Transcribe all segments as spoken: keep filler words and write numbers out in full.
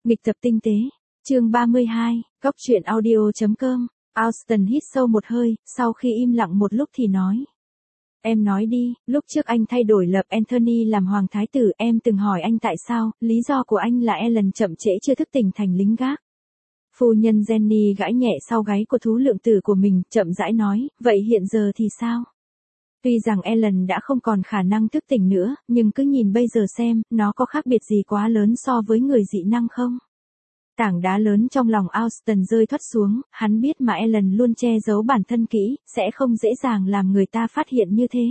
Nghịch tập tinh tế, chương ba mươi hai, góc truyện audio chấm com. Austin hít sâu một hơi, sau khi im lặng một lúc thì nói. Em nói đi, lúc trước anh thay đổi lập Anthony làm hoàng thái tử, em từng hỏi anh tại sao, lý do của anh là Ellen chậm trễ chưa thức tỉnh thành lính gác. Phu nhân Jenny gãi nhẹ sau gáy của thú lượng tử của mình, chậm rãi nói, vậy hiện giờ thì sao? Tuy rằng Ellen đã không còn khả năng thức tỉnh nữa, nhưng cứ nhìn bây giờ xem, nó có khác biệt gì quá lớn so với người dị năng không? Tảng đá lớn trong lòng Austin rơi thoắt xuống, hắn biết mà Ellen luôn che giấu bản thân kỹ, sẽ không dễ dàng làm người ta phát hiện như thế.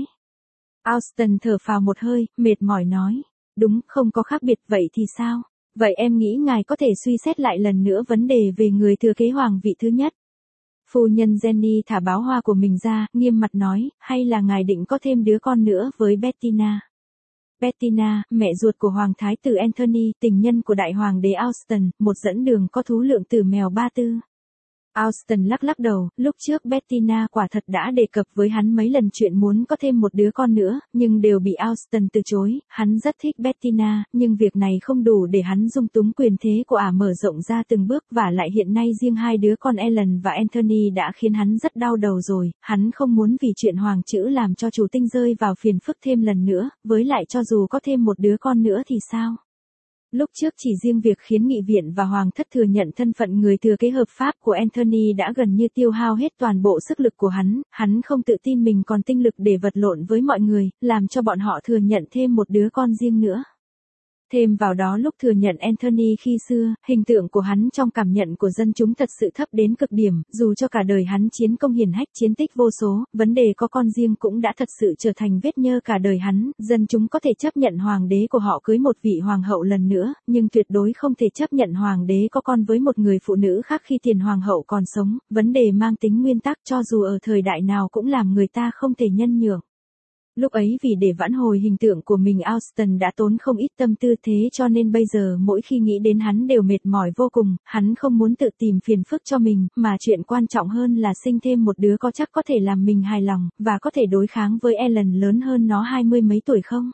Austin thở phào một hơi, mệt mỏi nói, đúng, không có khác biệt, vậy thì sao? Vậy em nghĩ ngài có thể suy xét lại lần nữa vấn đề về người thừa kế hoàng vị thứ nhất. Phu nhân Jenny thả báo hoa của mình ra, nghiêm mặt nói, hay là ngài định có thêm đứa con nữa với Bettina? Bettina, mẹ ruột của hoàng thái tử Anthony, tình nhân của đại hoàng đế Austin, một dẫn đường có thú lượng tử mèo ba tư. Austin lắc lắc đầu, lúc trước Bettina quả thật đã đề cập với hắn mấy lần chuyện muốn có thêm một đứa con nữa, nhưng đều bị Austin từ chối. Hắn rất thích Bettina, nhưng việc này không đủ để hắn dung túng quyền thế của ả mở rộng ra từng bước, và lại hiện nay riêng hai đứa con Ellen và Anthony đã khiến hắn rất đau đầu rồi. Hắn không muốn vì chuyện hoàng chữ làm cho chủ tinh rơi vào phiền phức thêm lần nữa, với lại cho dù có thêm một đứa con nữa thì sao? Lúc trước chỉ riêng việc khiến nghị viện và hoàng thất thừa nhận thân phận người thừa kế hợp pháp của Anthony đã gần như tiêu hao hết toàn bộ sức lực của hắn, hắn không tự tin mình còn tinh lực để vật lộn với mọi người, làm cho bọn họ thừa nhận thêm một đứa con riêng nữa. Thêm vào đó lúc thừa nhận Anthony khi xưa, hình tượng của hắn trong cảm nhận của dân chúng thật sự thấp đến cực điểm, dù cho cả đời hắn chiến công hiển hách chiến tích vô số, vấn đề có con riêng cũng đã thật sự trở thành vết nhơ cả đời hắn, dân chúng có thể chấp nhận hoàng đế của họ cưới một vị hoàng hậu lần nữa, nhưng tuyệt đối không thể chấp nhận hoàng đế có con với một người phụ nữ khác khi tiền hoàng hậu còn sống, vấn đề mang tính nguyên tắc cho dù ở thời đại nào cũng làm người ta không thể nhân nhượng. Lúc ấy vì để vãn hồi hình tượng của mình Austin đã tốn không ít tâm tư, thế cho nên bây giờ mỗi khi nghĩ đến hắn đều mệt mỏi vô cùng, hắn không muốn tự tìm phiền phức cho mình, mà chuyện quan trọng hơn là sinh thêm một đứa có chắc có thể làm mình hài lòng, và có thể đối kháng với Ellen lớn hơn nó hai mươi mấy tuổi không?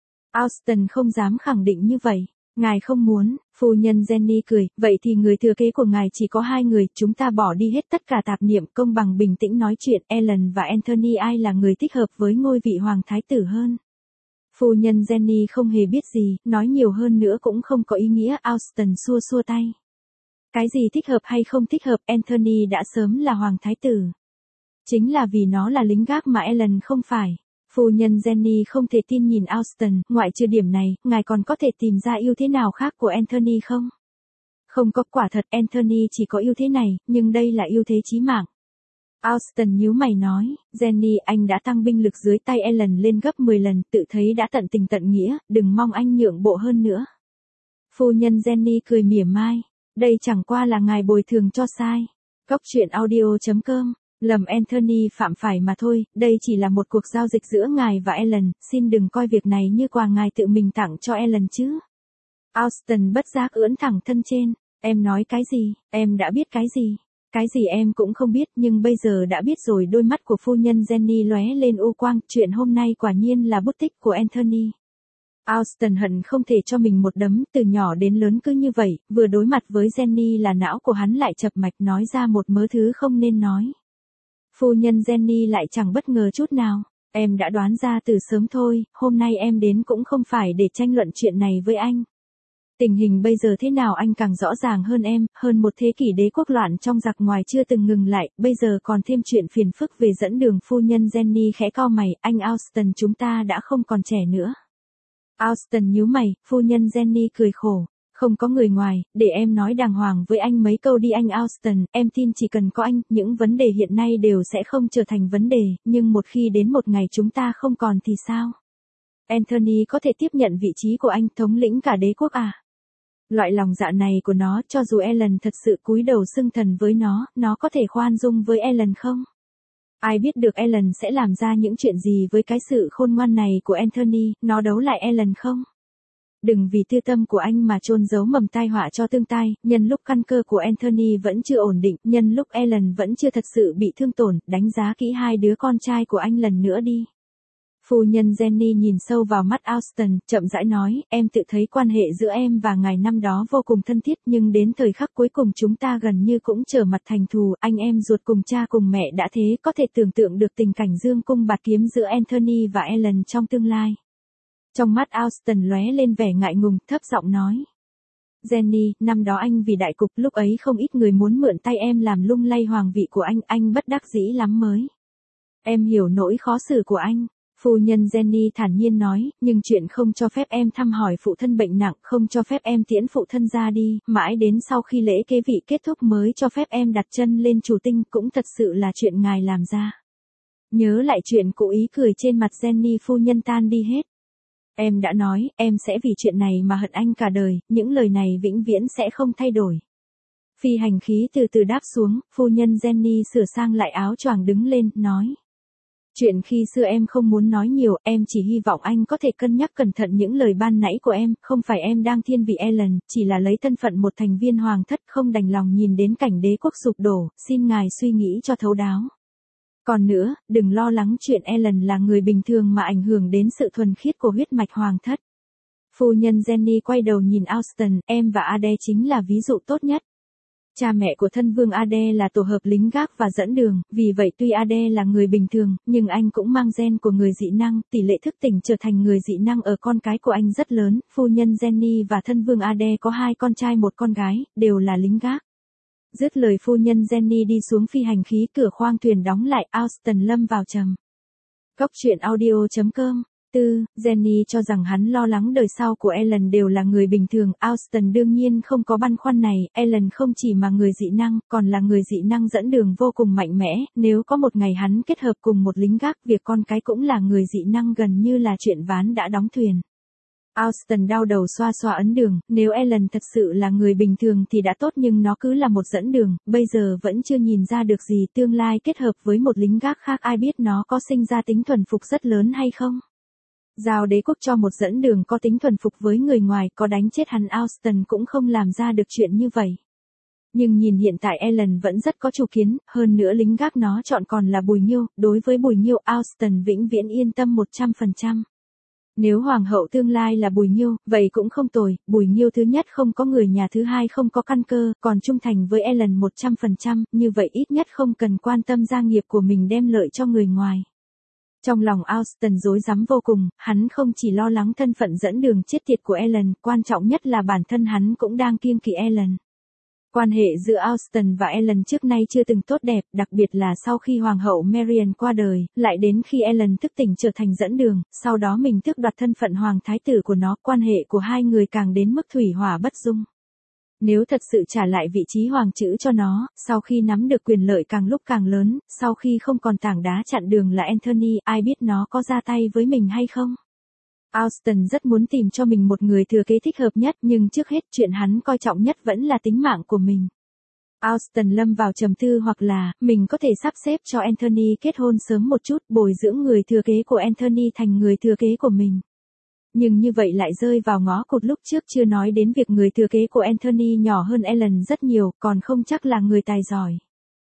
Austin không dám khẳng định như vậy. Ngài không muốn, phu nhân Jenny cười, vậy thì người thừa kế của ngài chỉ có hai người, chúng ta bỏ đi hết tất cả tạp niệm, công bằng bình tĩnh nói chuyện, Ellen và Anthony ai là người thích hợp với ngôi vị hoàng thái tử hơn. Phu nhân Jenny không hề biết gì, nói nhiều hơn nữa cũng không có ý nghĩa, Austin xua xua tay. Cái gì thích hợp hay không thích hợp, Anthony đã sớm là hoàng thái tử. Chính là vì nó là lính gác mà Ellen không phải. Phu nhân Jenny không thể tin nhìn Austin, ngoại trừ điểm này, ngài còn có thể tìm ra ưu thế nào khác của Anthony không? Không có, quả thật Anthony chỉ có ưu thế này, nhưng đây là ưu thế chí mạng. Austin nhíu mày nói, Jenny, anh đã tăng binh lực dưới tay Ellen lên gấp mười lần, tự thấy đã tận tình tận nghĩa, đừng mong anh nhượng bộ hơn nữa. Phu nhân Jenny cười mỉa mai, đây chẳng qua là ngài bồi thường cho sai. Góc truyện audio chấm com. Lầm Anthony phạm phải mà thôi, đây chỉ là một cuộc giao dịch giữa ngài và Ellen, xin đừng coi việc này như quà ngài tự mình tặng cho Ellen chứ. Austin bất giác ưỡn thẳng thân trên, em nói cái gì, em đã biết cái gì, cái gì em cũng không biết nhưng bây giờ đã biết rồi. Đôi mắt của phu nhân Jenny lóe lên u quang, chuyện hôm nay quả nhiên là bút tích của Anthony. Austin hận không thể cho mình một đấm, từ nhỏ đến lớn cứ như vậy, vừa đối mặt với Jenny là não của hắn lại chập mạch nói ra một mớ thứ không nên nói. Phu nhân Jenny lại chẳng bất ngờ chút nào, em đã đoán ra từ sớm thôi, hôm nay em đến cũng không phải để tranh luận chuyện này với anh. Tình hình bây giờ thế nào anh càng rõ ràng hơn em, hơn một thế kỷ đế quốc loạn trong giặc ngoài chưa từng ngừng lại, bây giờ còn thêm chuyện phiền phức về dẫn đường. Phu nhân Jenny khẽ cau mày, anh Austin chúng ta đã không còn trẻ nữa. Austin nhíu mày, phu nhân Jenny cười khổ. Không có người ngoài, để em nói đàng hoàng với anh mấy câu đi anh Austin, em tin chỉ cần có anh, những vấn đề hiện nay đều sẽ không trở thành vấn đề, nhưng một khi đến một ngày chúng ta không còn thì sao? Anthony có thể tiếp nhận vị trí của anh, thống lĩnh cả đế quốc à? Loại lòng dạ này của nó, cho dù Ellen thật sự cúi đầu xưng thần với nó, nó có thể khoan dung với Ellen không? Ai biết được Ellen sẽ làm ra những chuyện gì với cái sự khôn ngoan này của Anthony, nó đấu lại Ellen không? Đừng vì tư tâm của anh mà chôn giấu mầm tai họa cho tương tai, nhân lúc căn cơ của Anthony vẫn chưa ổn định, nhân lúc Ellen vẫn chưa thật sự bị thương tổn, đánh giá kỹ hai đứa con trai của anh lần nữa đi. Phu nhân Jenny nhìn sâu vào mắt Austin, chậm rãi nói, em tự thấy quan hệ giữa em và ngài năm đó vô cùng thân thiết, nhưng đến thời khắc cuối cùng chúng ta gần như cũng trở mặt thành thù, anh em ruột cùng cha cùng mẹ đã thế, có thể tưởng tượng được tình cảnh dương cung bạt kiếm giữa Anthony và Ellen trong tương lai. Trong mắt Austin lóe lên vẻ ngại ngùng, thấp giọng nói. Jenny, năm đó anh vì đại cục, lúc ấy không ít người muốn mượn tay em làm lung lay hoàng vị của anh, anh bất đắc dĩ lắm mới. Em hiểu nỗi khó xử của anh. Phu nhân Jenny thản nhiên nói, nhưng chuyện không cho phép em thăm hỏi phụ thân bệnh nặng, không cho phép em tiễn phụ thân ra đi, mãi đến sau khi lễ kế vị kết thúc mới cho phép em đặt chân lên chủ tinh, cũng thật sự là chuyện ngài làm ra. Nhớ lại chuyện cũ, ý cười trên mặt Jenny phu nhân tan đi hết. Em đã nói, em sẽ vì chuyện này mà hận anh cả đời, những lời này vĩnh viễn sẽ không thay đổi. Phi hành khí từ từ đáp xuống, phu nhân Jenny sửa sang lại áo choàng đứng lên, nói. Chuyện khi xưa em không muốn nói nhiều, em chỉ hy vọng anh có thể cân nhắc cẩn thận những lời ban nãy của em, không phải em đang thiên vị Ellen, chỉ là lấy thân phận một thành viên hoàng thất không đành lòng nhìn đến cảnh đế quốc sụp đổ, xin ngài suy nghĩ cho thấu đáo. Còn nữa, đừng lo lắng chuyện Ellen là người bình thường mà ảnh hưởng đến sự thuần khiết của huyết mạch hoàng thất. Phu nhân Jenny quay đầu nhìn Austin, em và Ade chính là ví dụ tốt nhất. Cha mẹ của thân vương Ade là tổ hợp lính gác và dẫn đường, vì vậy tuy Ade là người bình thường, nhưng anh cũng mang gen của người dị năng, tỷ lệ thức tỉnh trở thành người dị năng ở con cái của anh rất lớn. Phu nhân Jenny và thân vương Ade có hai con trai một con gái, đều là lính gác. Dứt lời phu nhân Jenny đi xuống phi hành khí, cửa khoang thuyền đóng lại, Austin lâm vào trầm. Cốc truyện audio chấm com. Tư, Jenny cho rằng hắn lo lắng đời sau của Ellen đều là người bình thường, Austin đương nhiên không có băn khoăn này, Ellen không chỉ mà người dị năng, còn là người dị năng dẫn đường vô cùng mạnh mẽ, nếu có một ngày hắn kết hợp cùng một lính gác, việc con cái cũng là người dị năng gần như là chuyện ván đã đóng thuyền. Austin đau đầu xoa xoa ấn đường, nếu Ellen thật sự là người bình thường thì đã tốt, nhưng nó cứ là một dẫn đường, bây giờ vẫn chưa nhìn ra được gì, tương lai kết hợp với một lính gác khác ai biết nó có sinh ra tính thuần phục rất lớn hay không. Giao đế quốc cho một dẫn đường có tính thuần phục với người ngoài, có đánh chết hắn Austin cũng không làm ra được chuyện như vậy. Nhưng nhìn hiện tại Ellen vẫn rất có chủ kiến, hơn nữa lính gác nó chọn còn là Bùi Nghiêu, đối với Bùi Nghiêu Austin vĩnh viễn yên tâm một trăm phần trăm. Nếu hoàng hậu tương lai là Bùi Nghiêu, vậy cũng không tồi, Bùi Nghiêu thứ nhất không có người nhà, thứ hai không có căn cơ, còn trung thành với Ellen một trăm phần trăm, như vậy ít nhất không cần quan tâm gia nghiệp của mình đem lợi cho người ngoài. Trong lòng Austin rối rắm vô cùng, hắn không chỉ lo lắng thân phận dẫn đường chết tiệt của Ellen, quan trọng nhất là bản thân hắn cũng đang kiêng kỵ Ellen. Quan hệ giữa Austin và Ellen trước nay chưa từng tốt đẹp, đặc biệt là sau khi Hoàng hậu Marian qua đời, lại đến khi Ellen thức tỉnh trở thành dẫn đường, sau đó mình tước đoạt thân phận hoàng thái tử của nó, quan hệ của hai người càng đến mức thủy hỏa bất dung. Nếu thật sự trả lại vị trí hoàng chữ cho nó, sau khi nắm được quyền lợi càng lúc càng lớn, sau khi không còn tảng đá chặn đường là Anthony, ai biết nó có ra tay với mình hay không? Austin rất muốn tìm cho mình một người thừa kế thích hợp nhất, nhưng trước hết chuyện hắn coi trọng nhất vẫn là tính mạng của mình. Austin lâm vào trầm tư, hoặc là, mình có thể sắp xếp cho Anthony kết hôn sớm một chút, bồi dưỡng người thừa kế của Anthony thành người thừa kế của mình. Nhưng như vậy lại rơi vào ngõ cụt, lúc trước chưa nói đến việc người thừa kế của Anthony nhỏ hơn Ellen rất nhiều, còn không chắc là người tài giỏi.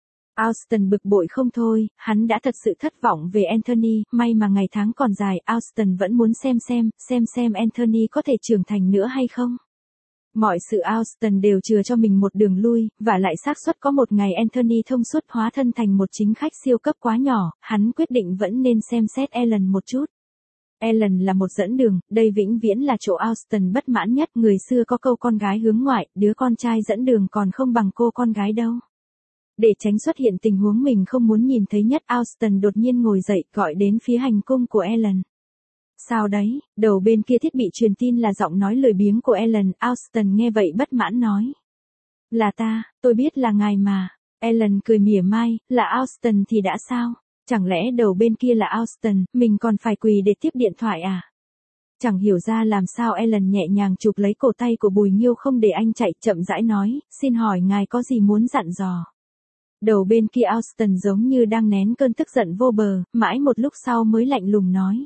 Austin bực bội không thôi, hắn đã thật sự thất vọng về Anthony, may mà ngày tháng còn dài, Austin vẫn muốn xem xem, xem xem Anthony có thể trưởng thành nữa hay không. Mọi sự Austin đều chừa cho mình một đường lui, và lại xác suất có một ngày Anthony thông suốt hóa thân thành một chính khách siêu cấp quá nhỏ, hắn quyết định vẫn nên xem xét Ellen một chút. Ellen là một dẫn đường, đây vĩnh viễn là chỗ Austin bất mãn nhất, người xưa có câu con gái hướng ngoại, đứa con trai dẫn đường còn không bằng cô con gái đâu. Để tránh xuất hiện tình huống mình không muốn nhìn thấy nhất, Austin đột nhiên ngồi dậy, gọi đến phía hành cung của Ellen. Sao đấy? Đầu bên kia thiết bị truyền tin là giọng nói lười biếng của Ellen, Austin nghe vậy bất mãn nói. Là ta, tôi biết là ngài mà. Ellen cười mỉa mai, là Austin thì đã sao? Chẳng lẽ đầu bên kia là Austin, mình còn phải quỳ để tiếp điện thoại à? Chẳng hiểu ra làm sao Ellen nhẹ nhàng chụp lấy cổ tay của Bùi Nghiêu không để anh chạy, chậm rãi nói, xin hỏi ngài có gì muốn dặn dò? Đầu bên kia Austin giống như đang nén cơn tức giận vô bờ, mãi một lúc sau mới lạnh lùng nói.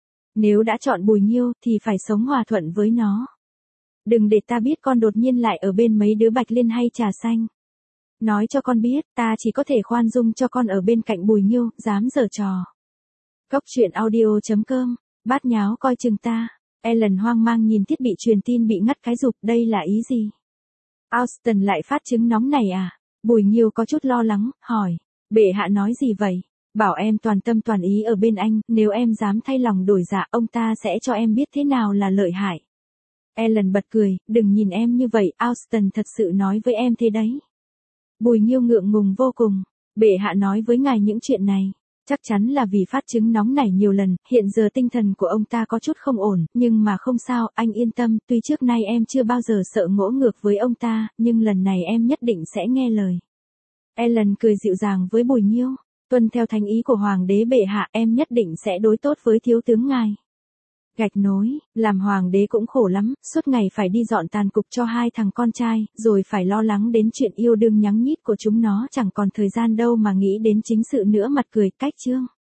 Nếu đã chọn Bùi Nghiêu thì phải sống hòa thuận với nó. Đừng để ta biết con đột nhiên lại ở bên mấy đứa Bạch Liên hay Trà Xanh. Nói cho con biết, ta chỉ có thể khoan dung cho con ở bên cạnh Bùi Nghiêu, dám giở trò. Cốc truyện audio chấm com, bát nháo coi chừng ta. Ellen hoang mang nhìn thiết bị truyền tin bị ngắt cái rụp, đây là ý gì? Austen lại phát chứng nóng này à? Bùi Nghiêu có chút lo lắng, hỏi. Bệ hạ nói gì vậy? Bảo em toàn tâm toàn ý ở bên anh, nếu em dám thay lòng đổi dạ, ông ta sẽ cho em biết thế nào là lợi hại. Ellen bật cười, đừng nhìn em như vậy, Austen thật sự nói với em thế đấy. Bùi Nghiêu ngượng ngùng vô cùng. Bệ hạ nói với ngài những chuyện này. Chắc chắn là vì phát chứng nóng nảy nhiều lần, hiện giờ tinh thần của ông ta có chút không ổn, nhưng mà không sao, anh yên tâm, tuy trước nay em chưa bao giờ sợ ngỗ ngược với ông ta, nhưng lần này em nhất định sẽ nghe lời. Ellen cười dịu dàng với Bùi Nghiêu, tuân theo thánh ý của Hoàng đế bệ hạ, em nhất định sẽ đối tốt với thiếu tướng ngài. Gạch nối, làm hoàng đế cũng khổ lắm, suốt ngày phải đi dọn tàn cục cho hai thằng con trai, rồi phải lo lắng đến chuyện yêu đương nhắng nhít của chúng nó, chẳng còn thời gian đâu mà nghĩ đến chính sự nữa. Mặt cười, cách chương.